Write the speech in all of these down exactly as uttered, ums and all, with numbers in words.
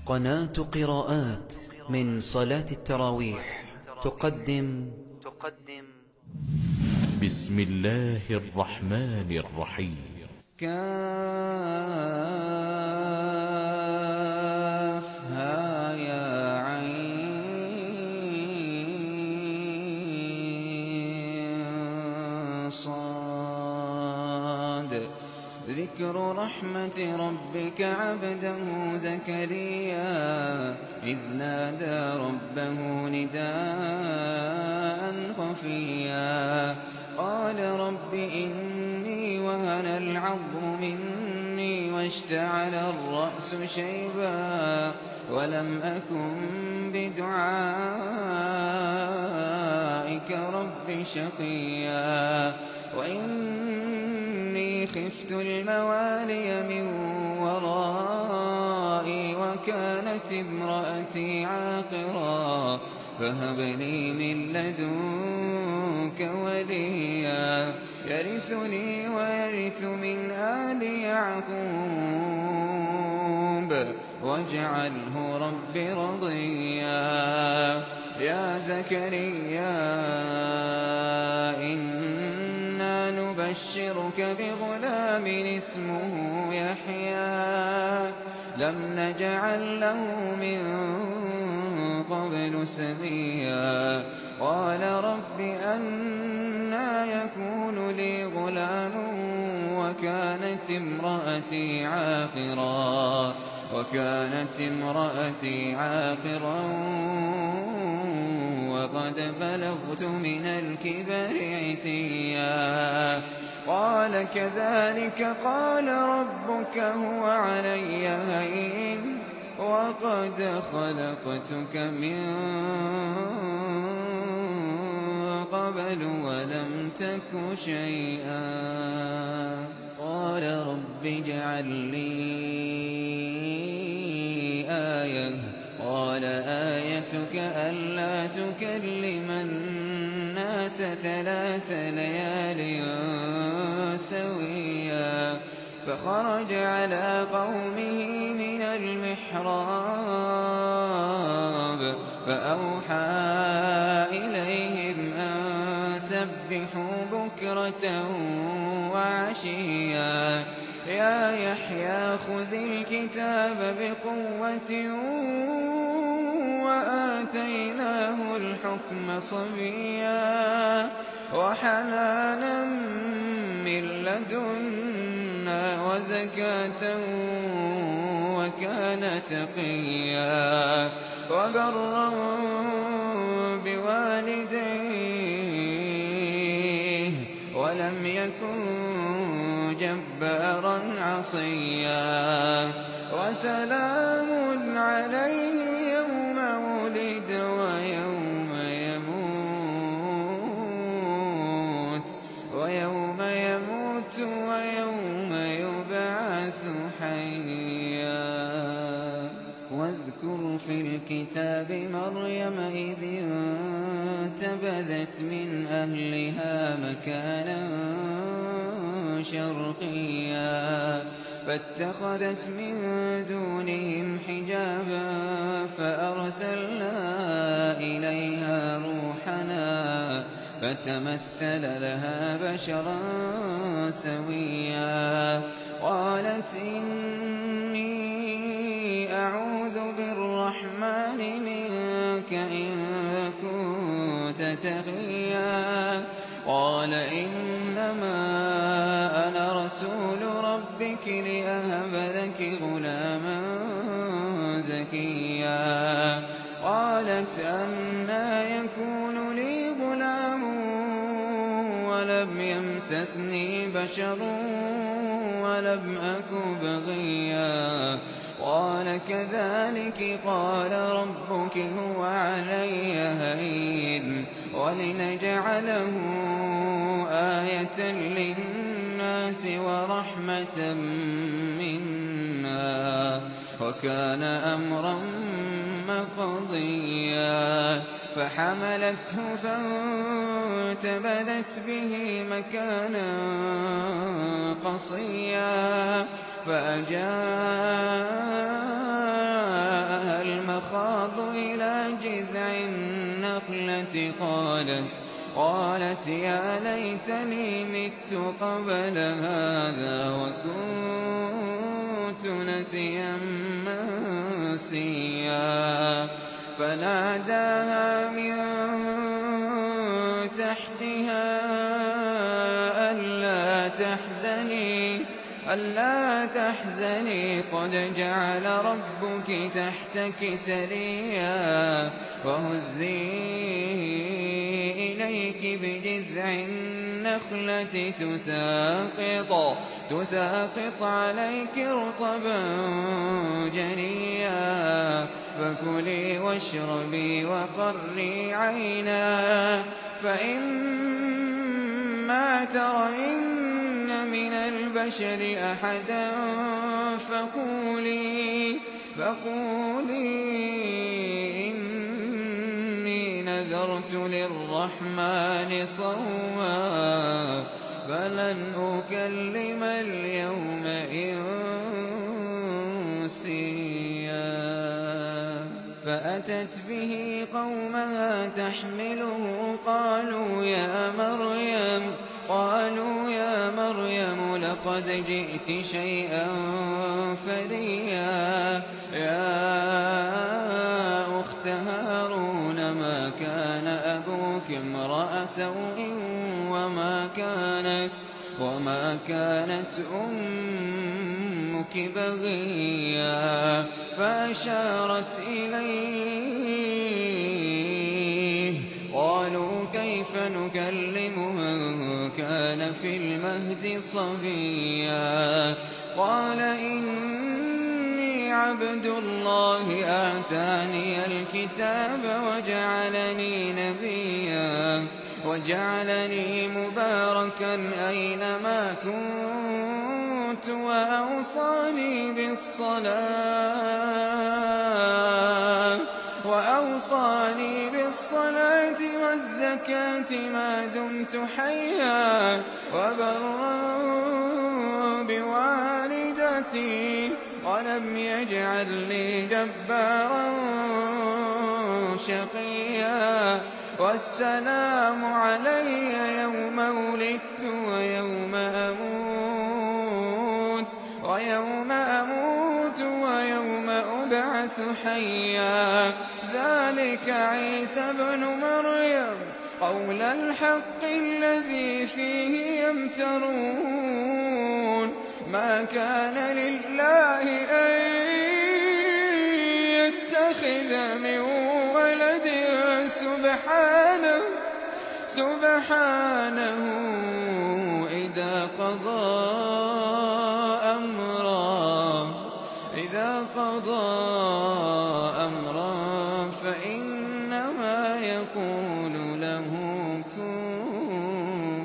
قناة قراءات من صلاة التراويح تقدم تقدم بسم الله الرحمن الرحيم. كافها يا عين صاد ذكر رحمة ربك عبده زكريا إذ نادى ربه نداء خفيا قال رب إني وهن العظم مني واشتعل الرأس شيبا ولم أكن بدعائك رب شقيا وإني خفت الموالي من ورائي وكانت امرأتي عاقرا فهب لي من لدنك وليا يرثني ويرث من آل يعقوب واجعله رب رضيا يا زكريا إنا نبشرك بغلام اسمه يحيى لم نجعل له من قبل سميا قال رب أنى يكون لي غلام وكانت امرأتي عاقرا وكانت امرأتي عاقرا وقد بلغت من الكبر عتيا قال كذلك قال ربك هو علي هين وقد خلقتك من قبل ولم تك شيئا قال رب اجعل لي آية قال آيتك ألا تكلم الناس ثلاث ليال سويا فخرج على قومه من المحراب فأوحى إليهم أن سبحوا بكرة وعشيا يا يحيى خذ الكتاب بقوة وآتيناه الحكم صبيا وحنانا من لدنا وزكاة وكان تقيا وبرا بوالديه ولم يكن جبارا عصيا وسلام عليه يوم ولد ويوم يموت ويوم يموت ويوم يبعث حيا واذكر في الكتاب مريم إذ انتبذت من أهلها مكانا شرقيا فاتخذت من دونهم حجابا فأرسلنا إليها روحنا فتمثل لها بشرا سويا قالت إني أعوذ بالرحمن منك إن كنت تقيا قال إنما أنا رسول ربك لأهب لك غلاما زكيا قالت أنى يكون لي غلام ولم يمسسني بشر ولم أك بغيا قال كذلك قال ربك هو علي هين ولنجعله آية للناس ورحمة منا وكان أمرا مقضيا فحملته فانتبذت به مكانا قصيا فأجاء جذع النخلة قالت قالت يا ليتني مت قبل هذا وكنت نسيا منسيا فناداها من تحتها ألا تحزني ألا تحزني قد جعل ربك تحتك سريا وهزي إليك بجذع النخلة تساقط تساقط عليك رطبا جنيا فكلي واشربي وقري عينا فإما ترين من البشر أحدا فقولي فقولي إني نذرت للرحمن صوما فلن أكلم اليوم إنسيا فأتت به قومها تحمله قالوا يا مريم قالوا يا مريم لقد جئت شيئا فريا يا أخت هارون ما كان أبوك امرأ سوء وما كانت وما كانت أمك بغيا فأشارت إليه قالوا كيف نكلم من كان في المهد صبيا قال إني عبد الله آتاني الكتاب وجعلني نبيا وجعلني مباركا أينما كنت وأوصاني بالصلاة وأوصاني بالصلاة والزكاة ما دمت حيا وبرا بوالدتي ولم يجعلني جبارا شقيا والسلام علي يوم ولدت ويوم أموت ويوم أموت ويوم أبعث حيا ذلك عيسى ابن مريم قول الحق الذي فيه يمترون ما كان لله أن يتخذ من ولد سبحانه سبحانه إذا قضى أمرا إذا قضى أمرا فإنما يقول له كن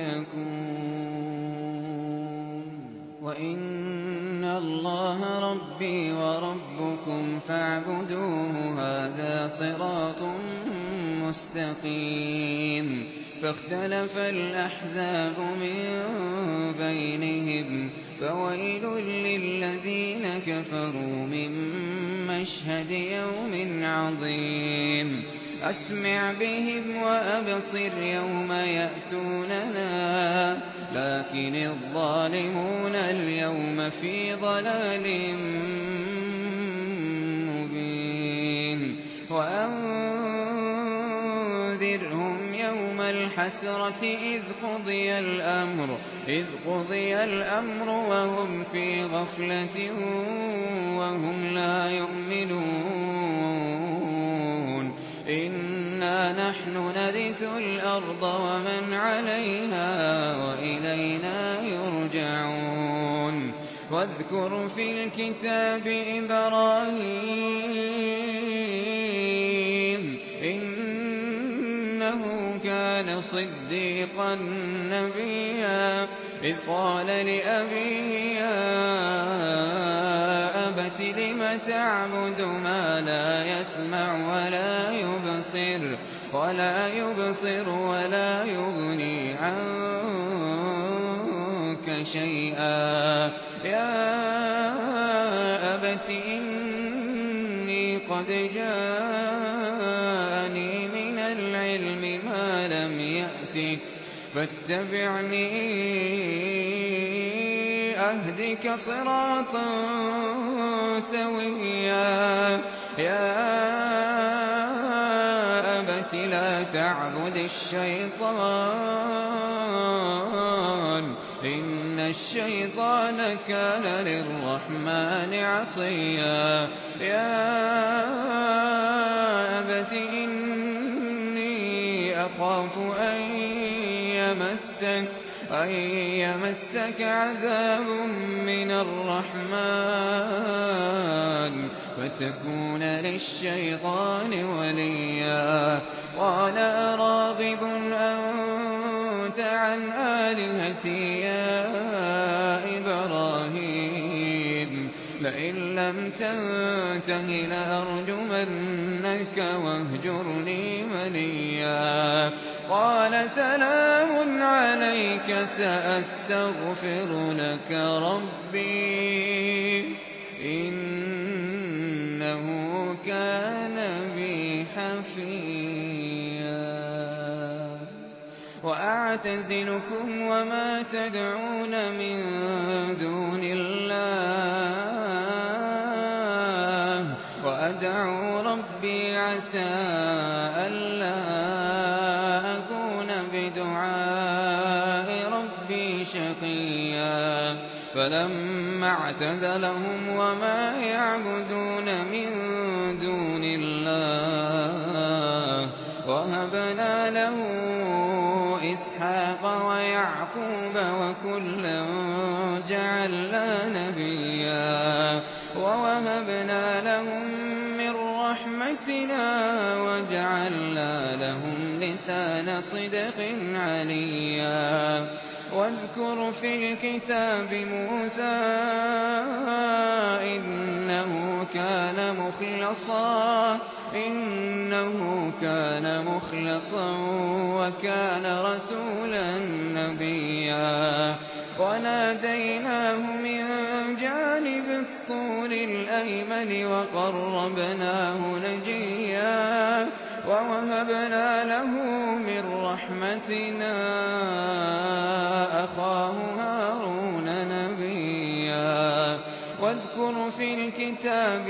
فيكون وإن الله ربي وربكم فاعبدوه هذا صراط مستقيم فاختلف الأحزاب من بينهم فويل للذين كفروا من مشهد يوم عظيم أسمع بهم وأبصر يوم يأتوننا لكن الظالمون اليوم في ضلال مبين وأنذرهم يوم الحسرة إذ قضي الأمر إذ قضي الأمر وهم في غفلة وهم لا يؤمنون إنا نحن نرث الأرض ومن عليها وإلينا يرجعون واذكر في الكتاب إبراهيم إنه كان صديقا نبيا إذ قال لأبيه يا أبت لم تعبد ما لا يسمع ولا يبصر ولا يبصر ولا يغني عنك شيئا يا أبت إني إني قد جاءني من العلم ما لم يأتك فاتبعني أهدك صراطا سويا يا أبت لا تعبد الشيطان إن الشيطان كان للرحمن عصيا يا أبت إني أخاف أن يمسك أن يمسك عذاب من الرحمن فتكون للشيطان وليا قال أراغب أنت عن آلهتي يا إبراهيم لئن لم تنته لأرجمنك واهجرني مليا قال سلام عليك سأستغفر لك ربي إنه كان بي حفيا وأعتزلكم وما تدعون من دون الله وأدعو ربي عسى ألا أكون بدعاء ربي شقيا فلما اعتزلهم وما يعبدون من دون الله وهبنا له إسحاق ويعقوب وكلا جعلنا نبيا ووهبنا لهم من رحمتنا وجعلنا لهم لسان صدق عليا واذكر في الكتاب موسى إنه كان مخلصا إنه كان مخلصا وكان رسولا نبيا وناديناه من جانب الطور الأيمن وقربناه نجيا ووهبنا له من رحمتنا أخاه هارون نبيا واذكر في الكتاب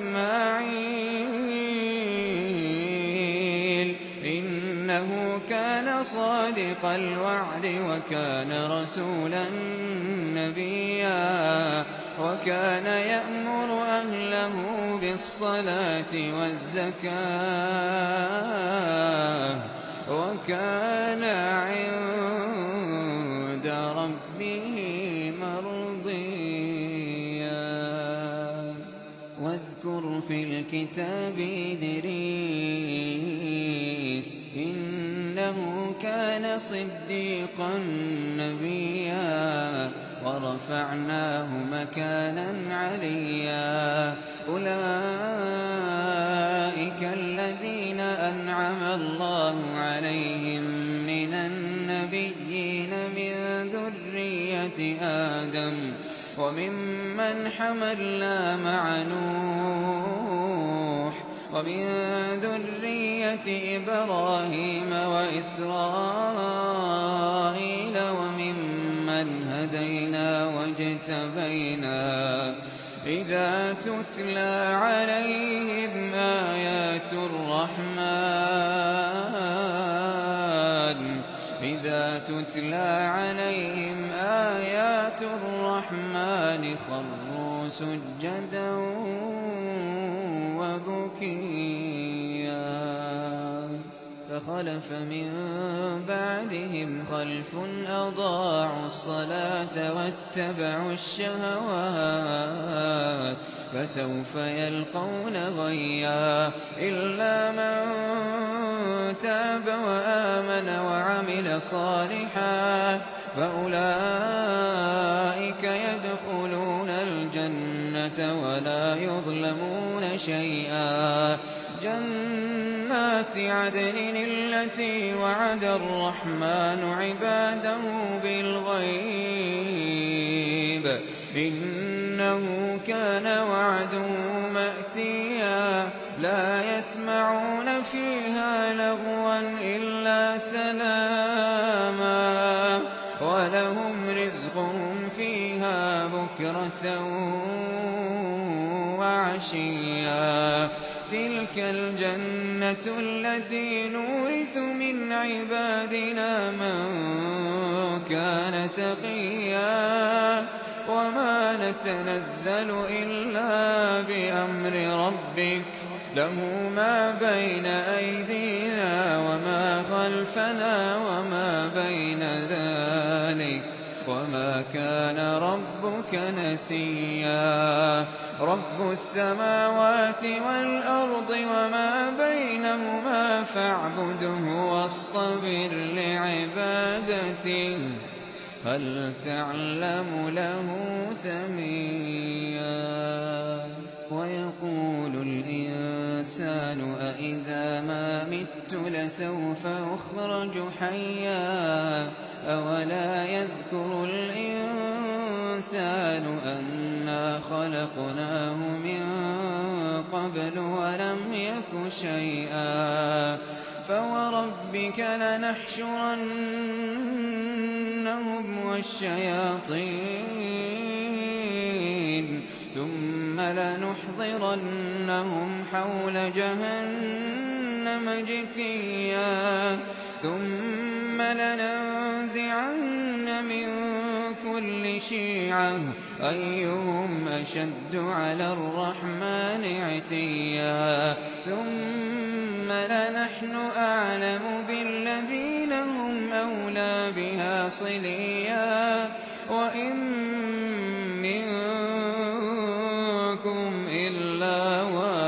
إسماعيل إنه كان صادق الوعد وكان رسولا نبيا وكان يأمر أهله بالصلاة والزكاة وكان عند ربه مرضيا واذكر في الكتاب إدريس إنه كان صديقا نبيا ورفعناه مكانا عليا أولئك الذين أنعم الله عليهم من النبيين من ذرية آدم وممن حملنا مع نوح ومن ذرية إبراهيم وإسرائيل وممن هدينا واجتبينا إذا تتلى عليهم آيات الرحمن إذا تتلى عليهم آيات الرحمن خروا سجدا وبكيا فخلف من بعدهم خلف أضاعوا الصلاة واتبعوا الشهوات فسوف يلقون غيا إلا من تاب وآمن وعمل صالحا فأولئك يدخلون الجنة ولا يظلمون شيئا جنات عدن التي وعد الرحمن عباده بالغيب إنه كان وعده مأتيا لا يسمعون فيها لغوا إلا سلاما ولهم رزقهم فيها بكرة وعشيا تلك الجنة التي نورث من عبادنا من كان تقيا وما نتنزل إلا بأمر ربك له ما بين أيدينا وما خلفنا وما بين ذلك وما كان ربك نسيا رب السماوات والأرض وما بينهما فاعبده واصطبر لعبادته هل تعلم له سميا ويقول الإنسان أإذا ما مت لسوف أخرج حيا أولا يذكر الإنسان أنا خلقناه من قبل ولم يك شيئا فوربك لنحشرنهم والشياطين ثم لنحضرنهم حول جهنم جثيا ثم لننزعن من كل شيعة أيهم أشد على الرحمن عتيا ثم لنحن أعلم بالذين هم أولى بها صليا وإن منكم إلا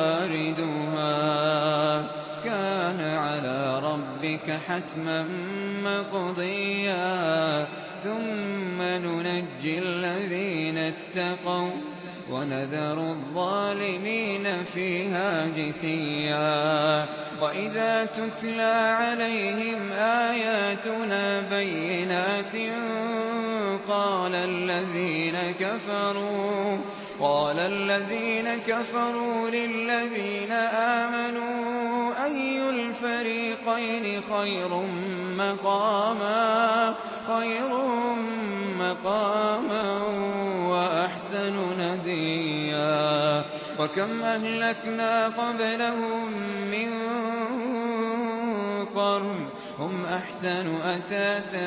واردها كان على ربك حتما مقضيا ثم ننجي الذين اتقوا ونذر الظالمين فيها جثيا وإذا تتلى عليهم آياتنا بينات قال الذين كفروا قال الذين كفروا للذين آمنوا أي الفريقين خير مقاما خير مقاما وأحسن نديا وكم أهلكنا قبلهم من قرن هم أحسن أثاثا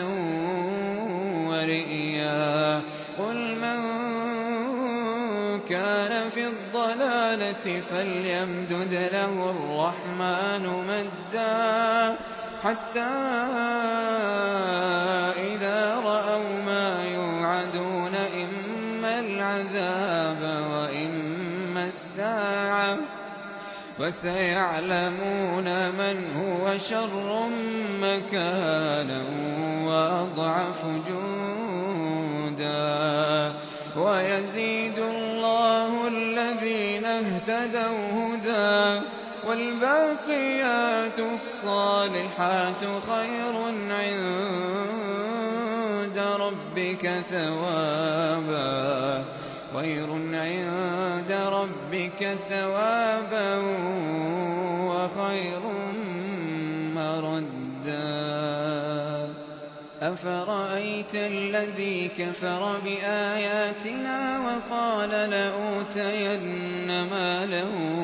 ورئيا قل من كان في الضلالة فليمدد له الرحمن مدا حتى إذا رأوا ما يوعدون إما العذاب وإما الساعة فسيعلمون من هو شر مكانا وأضعف جندا ويزيد الله الذين اهتدوا هدى والباقيات الصالحات خير عند ربك ثوابا خير عند ربك ثوابا وخير مردا أفرأيت الذي كفر بآياتنا وقال لأوتين مالا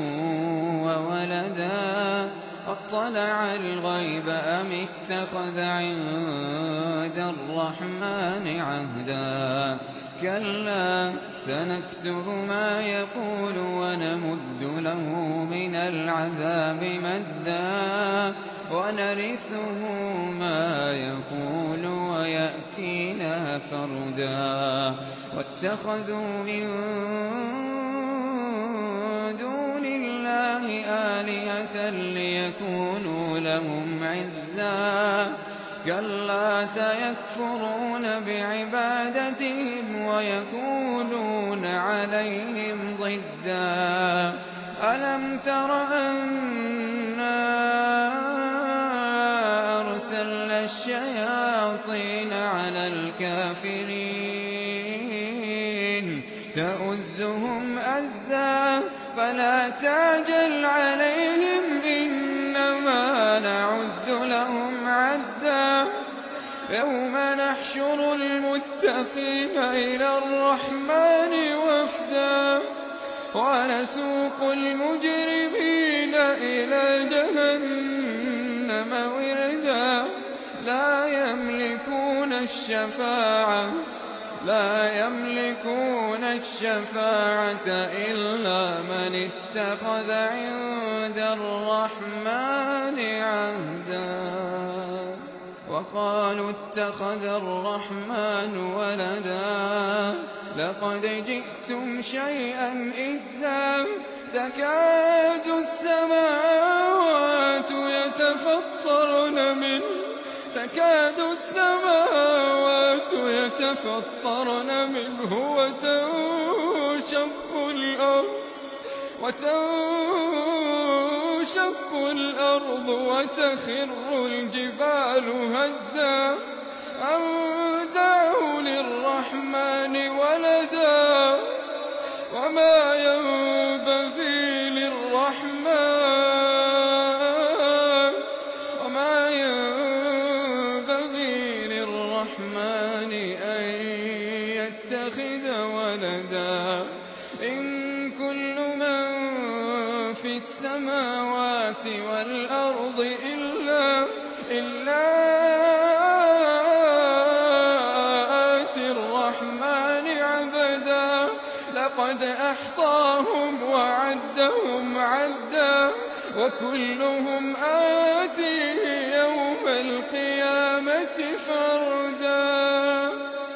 وولدا أطلع الغيب أم اتخذ عند الرحمن عهدا كلا سنكتب ما يقول ونمد له من العذاب مدا ونرثه ما يقول ويأتينا فردا واتخذوا من دون الله آلهة ليكونوا لهم عزا كلا سيكفرون بعبادتهم ويكونون عليهم ضدا ألم تر أنا أرسلنا الشياطين على الكافرين تؤزهم أزا فلا تعجل عليهم إنما نعد لهم عدا يوم نحشر المتقين إلى الرحمن وفدا ونسوق المجرمين إلى جهنم وردا لا يملكون الشفاعة لا يملكون الشفاعة إلا من اتخذ عند الرحمن عهدا وقالوا اتخذ الرحمن ولدا لقد جئتم شيئا إدا تكاد السماوات يتفطرن منه تكاد السماوات يتفطرن منه وتنشق الأرض وتنشق الأرض وتخر الجبال هدا أن دعوا للرحمن ولدا وما ينبغي للرحمن وما ينبغي للرحمن أن يتخذ ولدا إن كل من في السماوات والأرض إلا إلا آتي الرحمن عبدا لقد أحصاهم وعدهم عدا وكلهم آتيه يوم القيامة فردا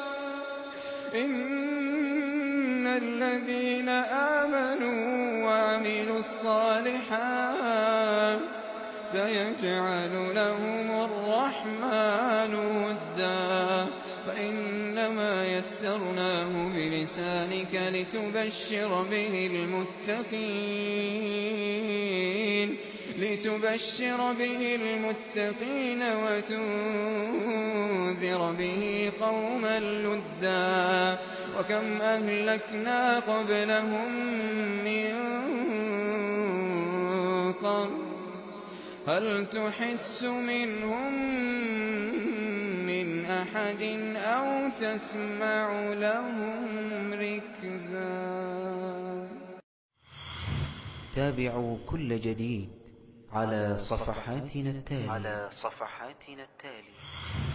إن الذين آمنوا وعملوا الصالحات سيجعل لهم الرحمن ودا فإنما يسرناه بلسانك لتبشر به المتقين لتبشر به المتقين وتنذر به قوما لدا وكم أهلكنا قبلهم من قرن هل تحس منهم من أحد أو تسمع لهم ركزا. تابعوا كل جديد على صفحاتنا التالية